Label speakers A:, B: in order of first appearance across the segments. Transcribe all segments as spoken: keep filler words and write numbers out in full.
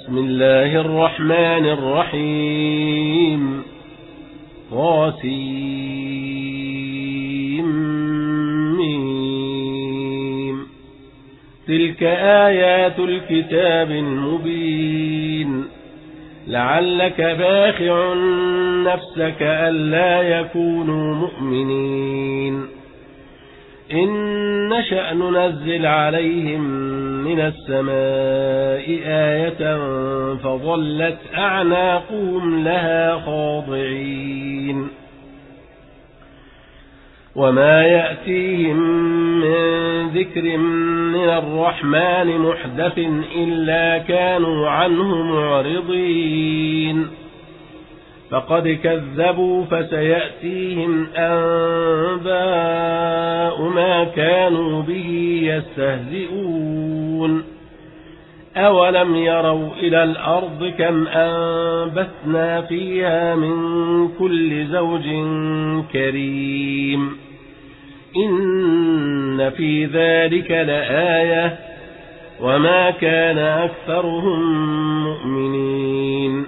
A: بسم الله الرحمن الرحيم طاسيم تلك آيات الكتاب المبين لعلك باخع نفسك ألا يكونوا مؤمنين إن نشأ ننزل عليهم من السماء آية فظلت أعناقهم لها خاضعين وما يأتيهم من ذكر من الرحمن محدث إلا كانوا عنه معرضين فقد كذبوا فسيأتيهم أنباء ما كانوا به يستهزئون أولم يروا إلى الأرض كم أنبتنا فيها من كل زوج كريم إن في ذلك لآية وما كان أكثرهم مؤمنين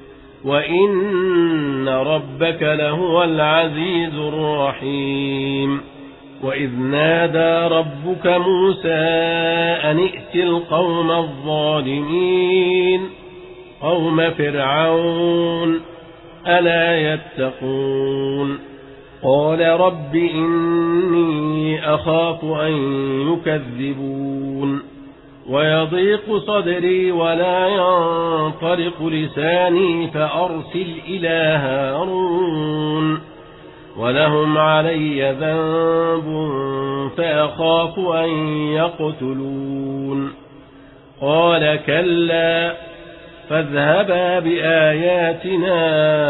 A: وإن ربك لهو العزيز الرحيم وإذ نادى ربك موسى أن ائت القوم الظالمين قوم فرعون ألا يتقون قال رب إني أخاف أن يكذبون ويضيق صدري ولا ينطلق لساني فأرسل إلى هارون ولهم علي ذنب فأخاف أن يقتلون قال كلا فاذهبا بآياتنا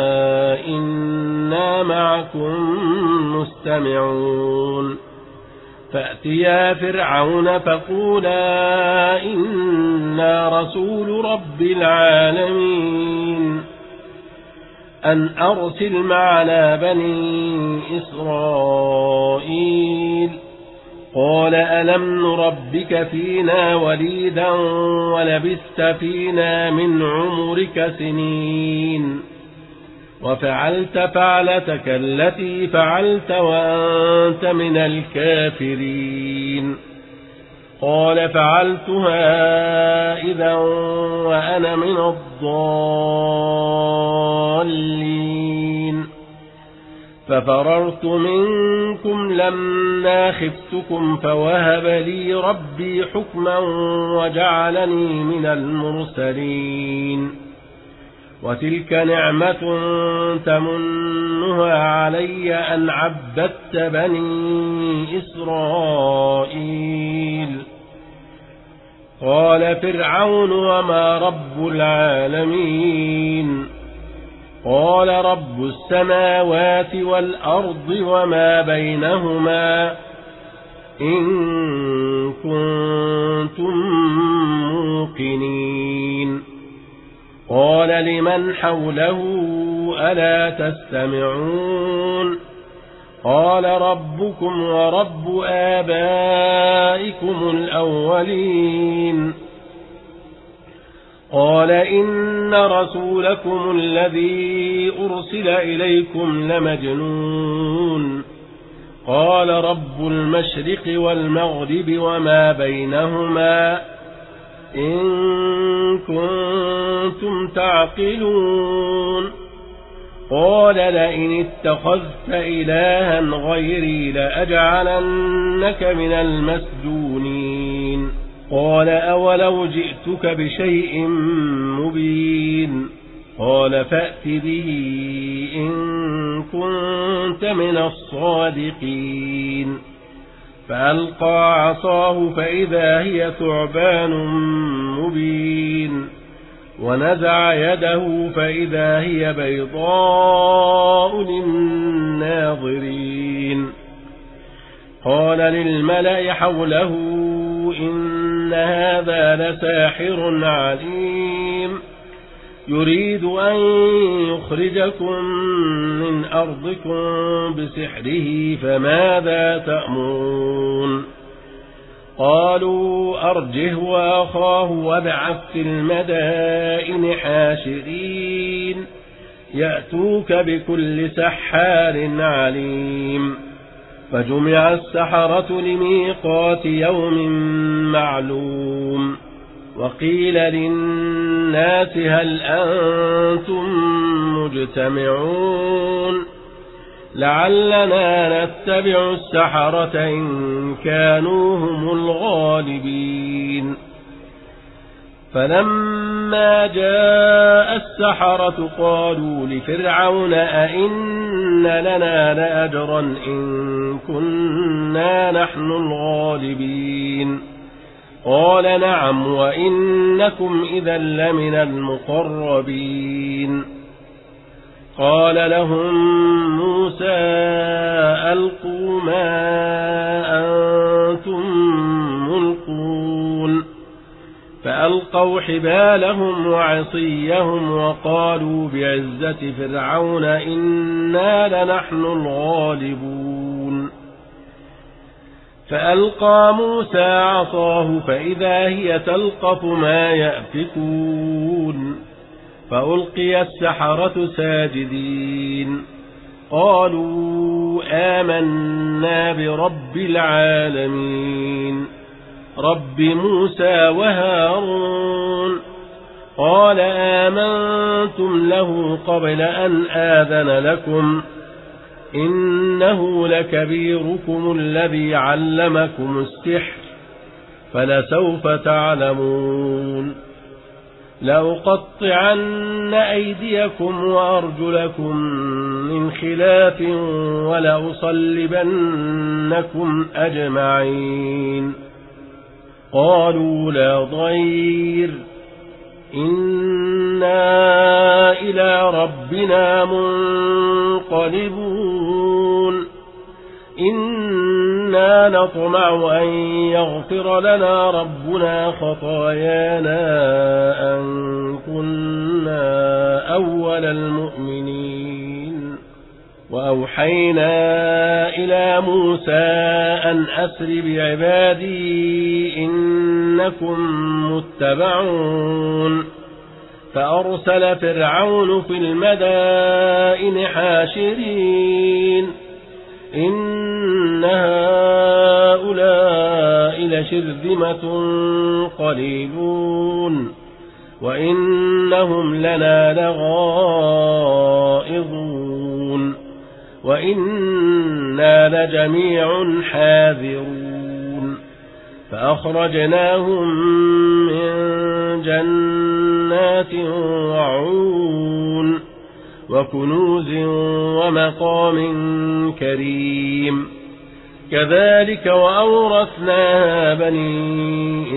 A: إنا معكم مستمعون فأتيا فرعون فقولا إنا رسول رب العالمين أن أرسل معنا بني إسرائيل قال ألم نربك فينا وليدا ولبثت فينا من عمرك سنين وفعلت فعلتك التي فعلت وأنت من الكافرين قال فعلتها إذا وأنا من الضالين ففررت منكم لما خفتكم فوهب لي ربي حكما وجعلني من المرسلين وتلك نعمة تمنها علي أن عبدت بني إسرائيل قال فرعون وما رب العالمين قال رب السماوات والأرض وما بينهما إن كنتم موقنين قال لمن حوله ألا تستمعون قال ربكم ورب آبائكم الأولين قال إن رسولكم الذي أرسل إليكم لمجنون قال رب المشرق والمغرب وما بينهما إن كنتم تعقلون قال لئن اتخذت إلها غيري لأجعلنك من المسجونين قال أولو جئتك بشيء مبين قال فأت به إن كنت من الصادقين فألقى عصاه فإذا هي ثعبان مبين ونزع يده فإذا هي بيضاء للناظرين قال للملأ حوله إن هذا لساحر عليم يريد أن يخرجكم من أرضكم بسحره فماذا تأمرون قالوا أرجه وأخاه وابعث في المدائن حاشرين يأتوك بكل سحار عليم فجمع السحرة لميقات يوم معلوم وقيل للناس هل أنتم مجتمعون لعلنا نتبع السحرة إن كانوا هم الغالبين فلما جاء السحرة قالوا لفرعون أئن لنا لأجرا إن كنا نحن الغالبين قال نعم وإنكم إذا لمن المقربين قال لهم موسى ألقوا ما أنتم ملقون فألقوا حبالهم وعصيهم وقالوا بعزة فرعون إنا لنحن الغالبون فألقى موسى عصاه فإذا هي تلقف ما يأفكون فألقي السحرة ساجدين قالوا آمنا برب العالمين رب موسى وهارون قال آمنتم له قبل أن آذن لكم إنه لكبيركم الذي علمكم السحر فلسوف تعلمون لأقطعن أيديكم وأرجلكم من خلاف ولأصلبنكم أجمعين قالوا لا ضير إنا إلى ربنا منقلبون إنا نطمع أن يغفر لنا ربنا خطايانا أن كنا أول المؤمنين وأوحينا إلى موسى أن أسر بعبادي إنكم متبعون فأرسل فرعون في المدائن حاشرين إن هؤلاء لشرذمة قليلون وإنهم لنا لغائظون وإنا لجميع حاذرون فأخرجناهم من جنات وعيون وكنوز ومقام كريم كذلك وأورثناها بني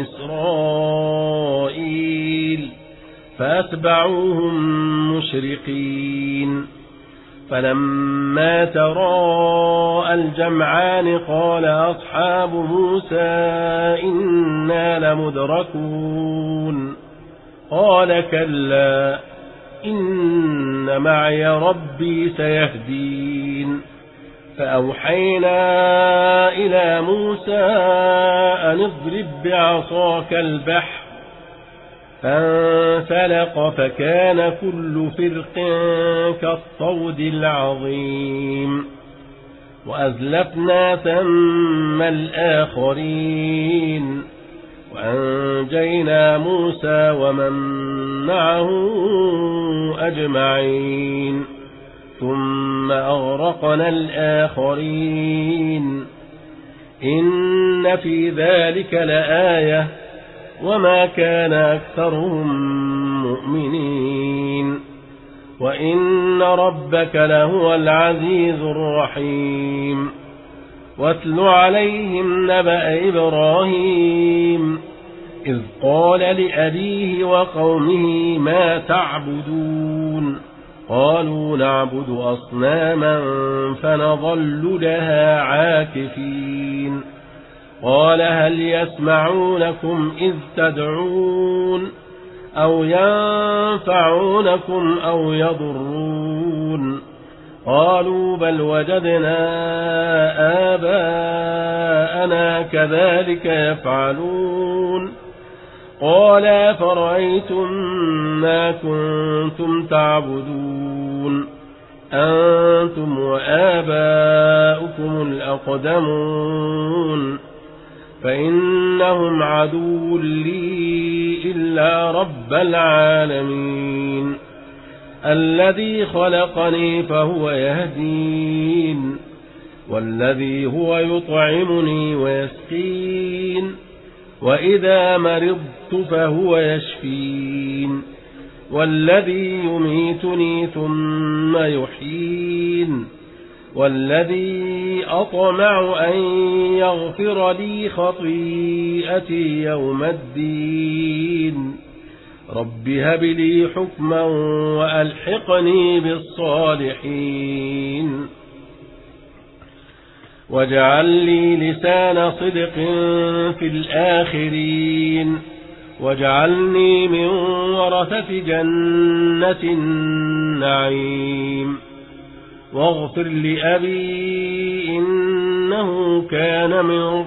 A: إسرائيل فأتبعوهم مشرقين فلما تراءى الجمعان قال أصحاب موسى إنا لمدركون قال كلا إن معي ربي سيهدين فأوحينا إلى موسى أن اضرب بعصاك البحر فانفلق فكان كل فرق كالطود العظيم وأزلفنا ثم الآخرين وأنجينا موسى ومن معه أجمعين ثم أغرقنا الآخرين إن في ذلك لآية وما كان أكثرهم مؤمنين وإن ربك لهو العزيز الرحيم واتل عليهم نبأ إبراهيم إذ قال لأبيه وقومه ما تعبدون قالوا نعبد أصناما فنظل لها عاكفين قال هل يسمعونكم إذ تدعون أو ينفعونكم أو يضرون قالوا بل وجدنا آباءنا كذلك يفعلون قال فرأيتم ما كنتم تعبدون أنتم وآباؤكم الأقدمون فإنهم عدو لي إلا رب العالمين الذي خلقني فهو يهدين والذي هو يطعمني ويسقين وإذا مرضت فهو يشفين والذي يميتني ثم يحيين والذي أطمع أن يغفر لي خطيئتي يوم الدين رب هب لي حكما وألحقني بالصالحين واجعل لي لسان صدق في الآخرين واجعلني من ورثة جنة النعيم واغفر لأبي إنه كان من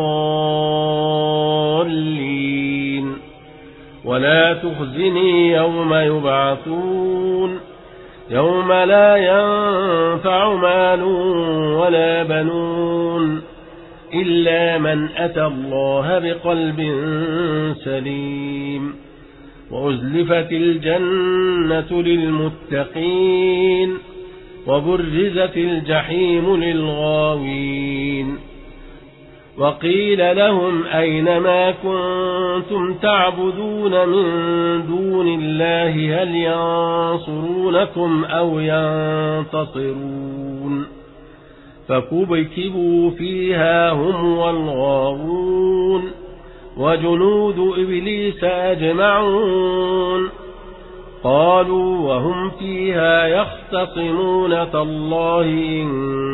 A: الضالين ولا تخزني يوم يبعثون يوم لا ينفع مال ولا بنون إلا من أتى الله بقلب سليم وأزلفت الجنة للمتقين وبرزت الجحيم للغاوين وقيل لهم أين ما كنتم تعبدون من دون الله هل ينصرونكم أو ينتصرون فكبكبوا فيها هم والغاوون وجنود إبليس أجمعون قالوا وهم فيها يختصمون تالله إن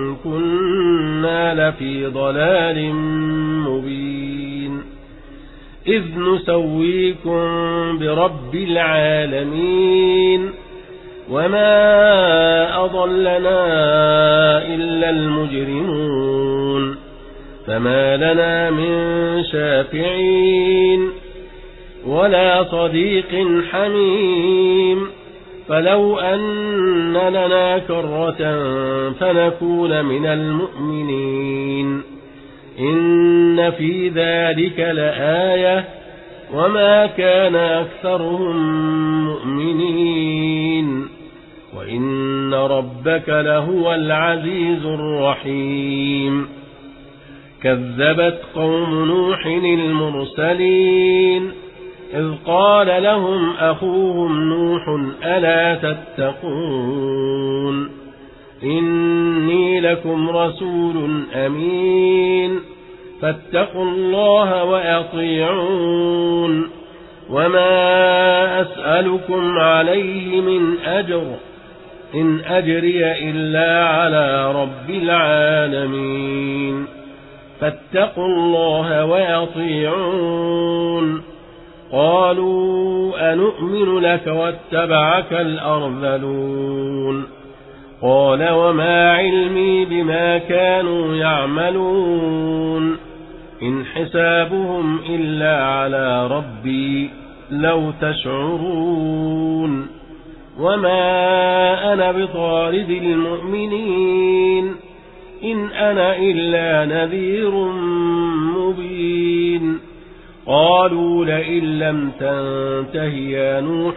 A: كنا لفي ضلال مبين إذ نسويكم برب العالمين وما أضلنا إلا المجرمون فما لنا من شافعين ولا صديق حميم فلو أن لنا كرة فنكون من المؤمنين إن في ذلك لآية وما كان أكثرهم مؤمنين وإن ربك لهو العزيز الرحيم كذبت قوم نوح المرسلين إذ قال لهم أخوهم نوح ألا تتقون إني لكم رسول أمين فاتقوا الله وأطيعون وما أسألكم عليه من أجر إن أجري إلا على رب العالمين فاتقوا الله وأطيعون قالوا أنؤمن لك واتبعك الأرذلون قال وما علمي بما كانوا يعملون إن حسابهم إلا على ربي لو تشعرون وما أنا بطارد المؤمنين إن أنا إلا نذير مبين قالوا لئن لم تنته يا نوح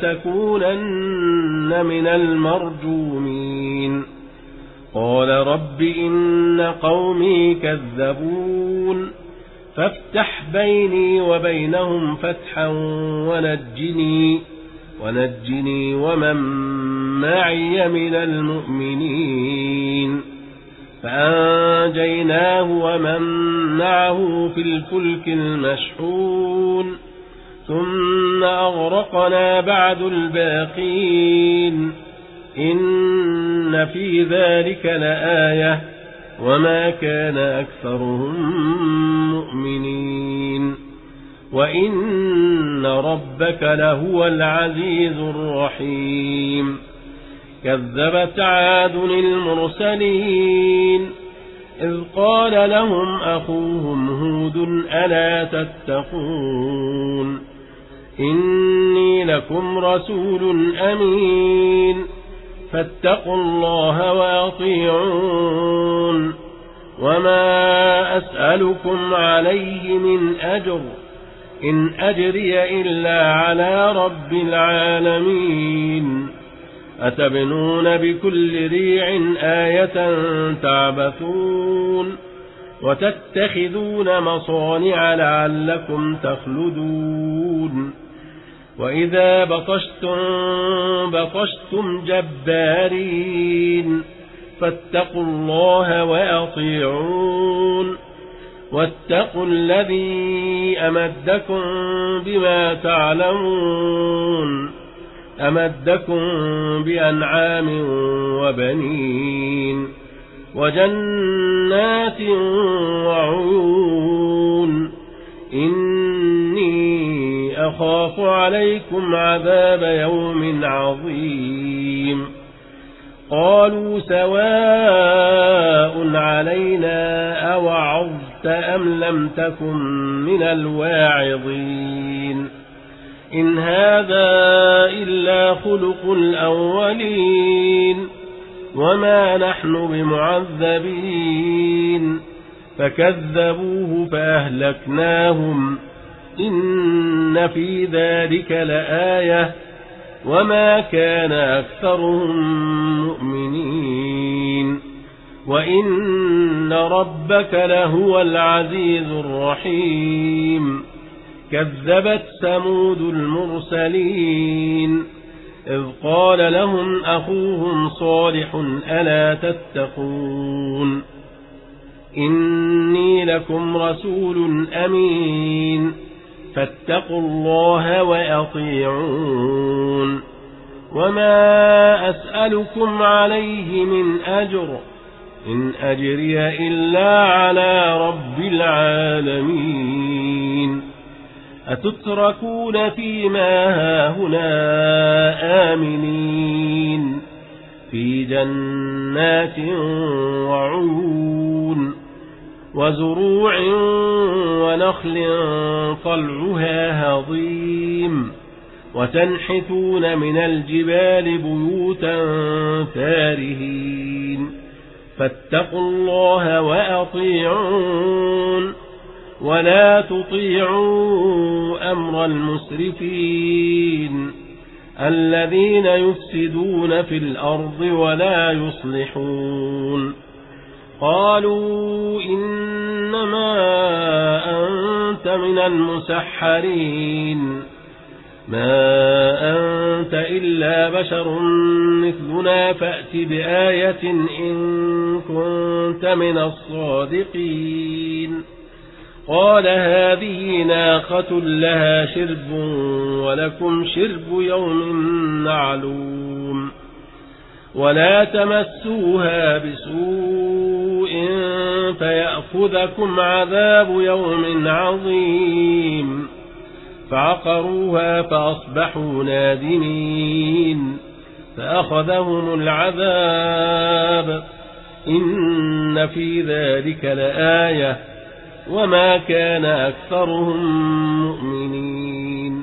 A: لتكونن من المرجومين قال رب إن قومي كذبون فافتح بيني وبينهم فتحا ونجني ونجني ومن معي من المؤمنين فأنجيناه ومن معه في الفلك المشحون ثم أغرقنا بعد الباقين إن في ذلك لآية وما كان أكثرهم مؤمنين وإن ربك لهو العزيز الرحيم كذبت عاد المرسلين إذ قال لهم أخوهم هود ألا تتقون إني لكم رسول أمين فاتقوا الله وأطيعون وما أسألكم عليه من أجر إن أجري إلا على رب العالمين أتبنون بكل ريع آية تعبثون وتتخذون مصانع لعلكم تخلدون وإذا بطشتم بطشتم جبارين فاتقوا الله وأطيعون واتقوا الذي أمدكم بما تعلمون أمدكم بأنعام وبنين وجنات وعيون إني أخاف عليكم عذاب يوم عظيم قالوا سواء علينا أوعظت أم لم تكن من الواعظين إن هذا إلا خلق الأولين وما نحن بمعذبين فكذبوه فأهلكناهم إن في ذلك لآية وما كان أكثرهم مؤمنين وإن ربك لهو العزيز الرحيم كذبت ثمود المرسلين إذ قال لهم أخوهم صالح ألا تتقون إني لكم رسول أمين فاتقوا الله وأطيعون وما أسألكم عليه من أجر إن أجري إلا على رب العالمين أتتركون فيما هاهنا آمنين في جنات وعيون وزروع ونخل طلعها هضيم وتنحتون من الجبال بيوتا فارهين فاتقوا الله وأطيعون ولا تطيعوا أمر المسرفين الذين يفسدون في الأرض ولا يصلحون قالوا إنما أنت من المسحرين ما أنت إلا بشر مثلنا فأت بآية إن كنت من الصادقين قال هذه ناقة لها شرب ولكم شرب يوم معلوم ولا تمسوها بسوء فيأخذكم عذاب يوم عظيم فعقروها فأصبحوا نادمين فأخذهم العذاب إن في ذلك لآية وما كان أكثرهم مؤمنين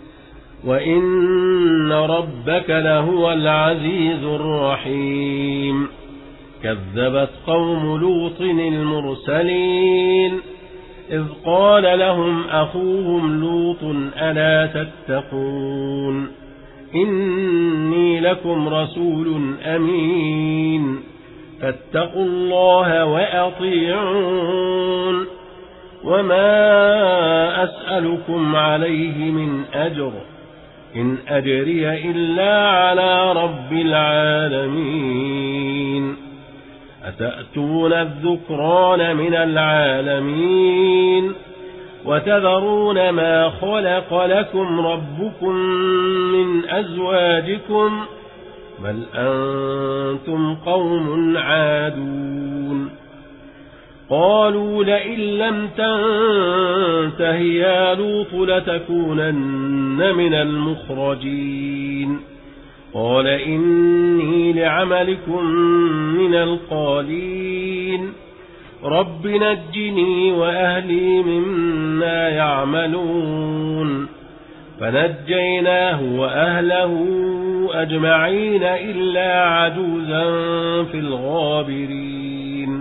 A: وإن ربك لهو العزيز الرحيم كذبت قوم لوط المرسلين إذ قال لهم أخوهم لوط ألا تتقون إني لكم رسول أمين فاتقوا الله وأطيعون وما أسألكم عليه من أجر إن أجري إلا على رب العالمين أتأتون الذكران من العالمين وتذرون ما خلق لكم ربكم من أزواجكم بل أنتم قوم عادون قالوا لئن لم تنته يا لوط لتكونن من المخرجين قال إني لعملكم من القالين رب نجني وأهلي مما يعملون فنجيناه وأهله أجمعين إلا عجوزا في الغابرين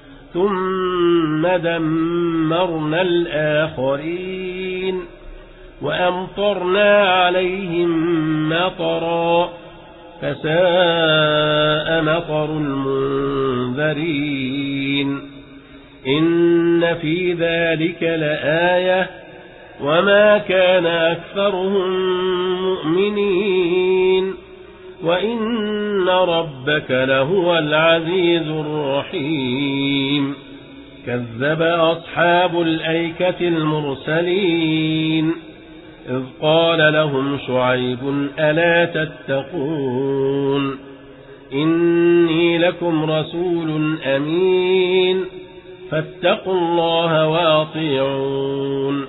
A: ثم دمرنا الآخرين وأمطرنا عليهم مطرا فساء مطر المنذرين إن في ذلك لآية وما كان أكثرهم مؤمنين وإن ربك لهو العزيز الرحيم كذب أصحاب الأيكة المرسلين إذ قال لهم شعيب ألا تتقون إني لكم رسول أمين فاتقوا الله وأطيعون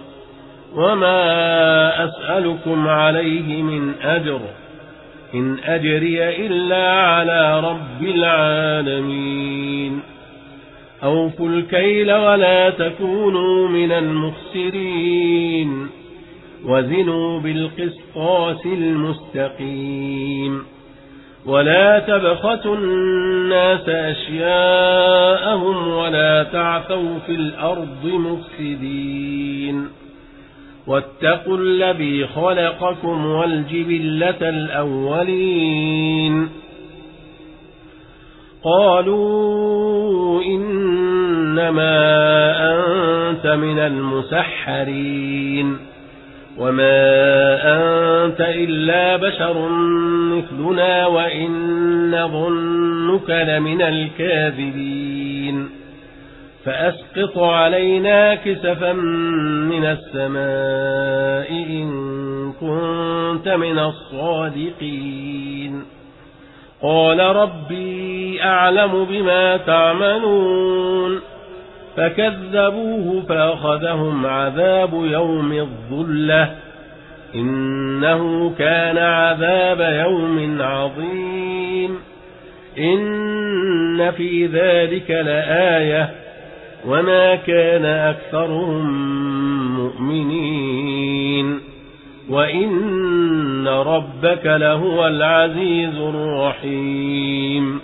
A: وما أسألكم عليه من أجر إن أجري إلا على رب العالمين أوفوا الكيل ولا تكونوا من المخسرين وزنوا بالقسطاس المستقيم ولا تبخسوا الناس أشياءهم ولا تعثوا في الأرض مفسدين واتقوا الذي خلقكم والجبلة الأولين قالوا إنما أنت من المسحرين وما أنت إلا بشر مثلنا وإن نظنك لمن الكاذبين فأسقط علينا كسفا من السماء إن كنت من الصادقين قال ربي أعلم بما تعملون فكذبوه فأخذهم عذاب يوم الظلة إنه كان عذاب يوم عظيم إن في ذلك لآية وما كان أكثرهم مؤمنين وإن ربك لهو العزيز الرحيم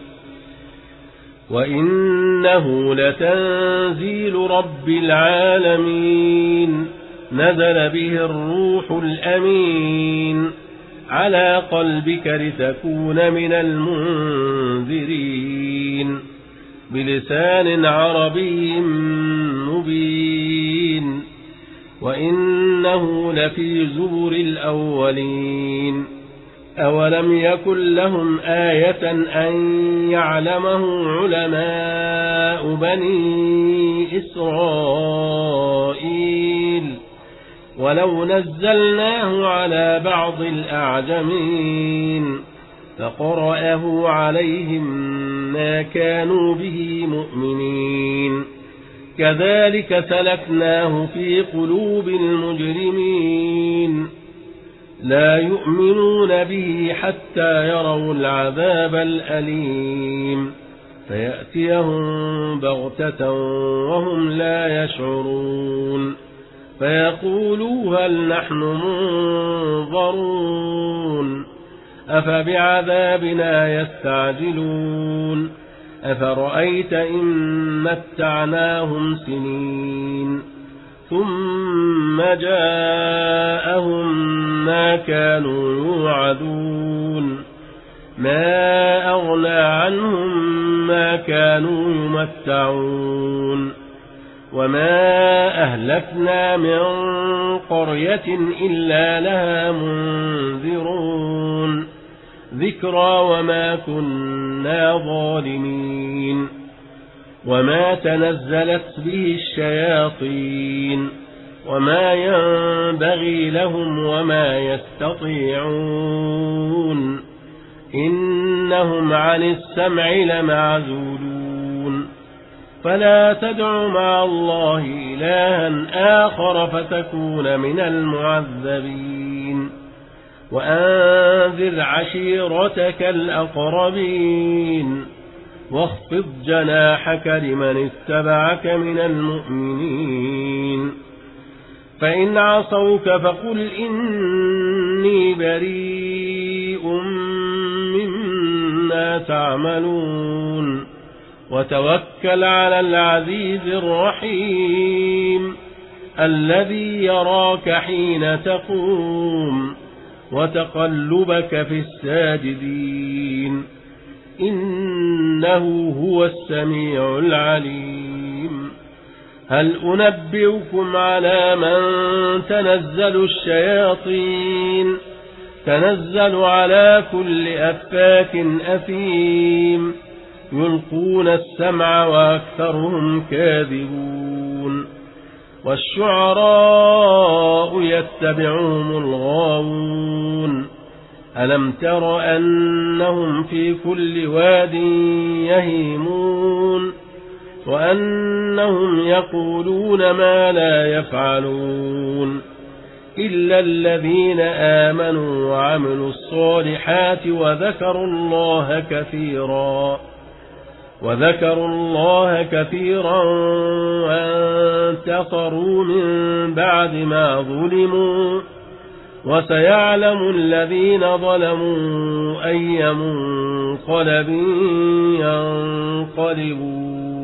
A: وإنه لتنزيل رب العالمين نزل به الروح الأمين على قلبك لتكون من المنذرين بلسان عربي مبين وإنه لفي زبر الأولين أولم يكن لهم آية أن يعلمه علماء بني إسرائيل ولو نزلناه على بعض الأعجمين فقرأه عليهم ما كانوا به مؤمنين كذلك سلكناه في قلوب المجرمين لا يؤمنون به حتى يروا العذاب الأليم فيأتيهم بغتة وهم لا يشعرون فيقولوا هل نحن منظرون أفبعذابنا يستعجلون أفرأيت إن متعناهم سنين ثم جاءهم ما كانوا يوعدون ما أغنى عنهم ما كانوا يمتعون وما أهلكنا من قرية إلا لها منذرون ذكرى وما كنا ظالمين وما تنزلت به الشياطين وما ينبغي لهم وما يستطيعون إنهم عن السمع لمعزولون فلا تدع مع الله إلها آخر فتكون من المعذبين وأنذر عشيرتك الأقربين واخفض جناحك لمن اتبعك من المؤمنين فإن عصوك فقل إني بريء مما تعملون وتوكل على العزيز الرحيم الذي يراك حين تقوم وتقلبك في الساجدين إنه هو السميع العليم هل أنبئكم على من تنزل الشياطين تنزل على كل أفاك أثيم يلقون السمع وأكثرهم كاذبون والشعراء يتبعهم الغاوون ألم تر أنهم في كل واد يهيمون وأنهم يقولون ما لا يفعلون إلا الذين آمنوا وعملوا الصالحات وذكروا الله كثيرا وذكروا الله كثيرا وانتصروا من بعد ما ظلموا وسيعلم الذين ظلموا أي منقلب ينقلبون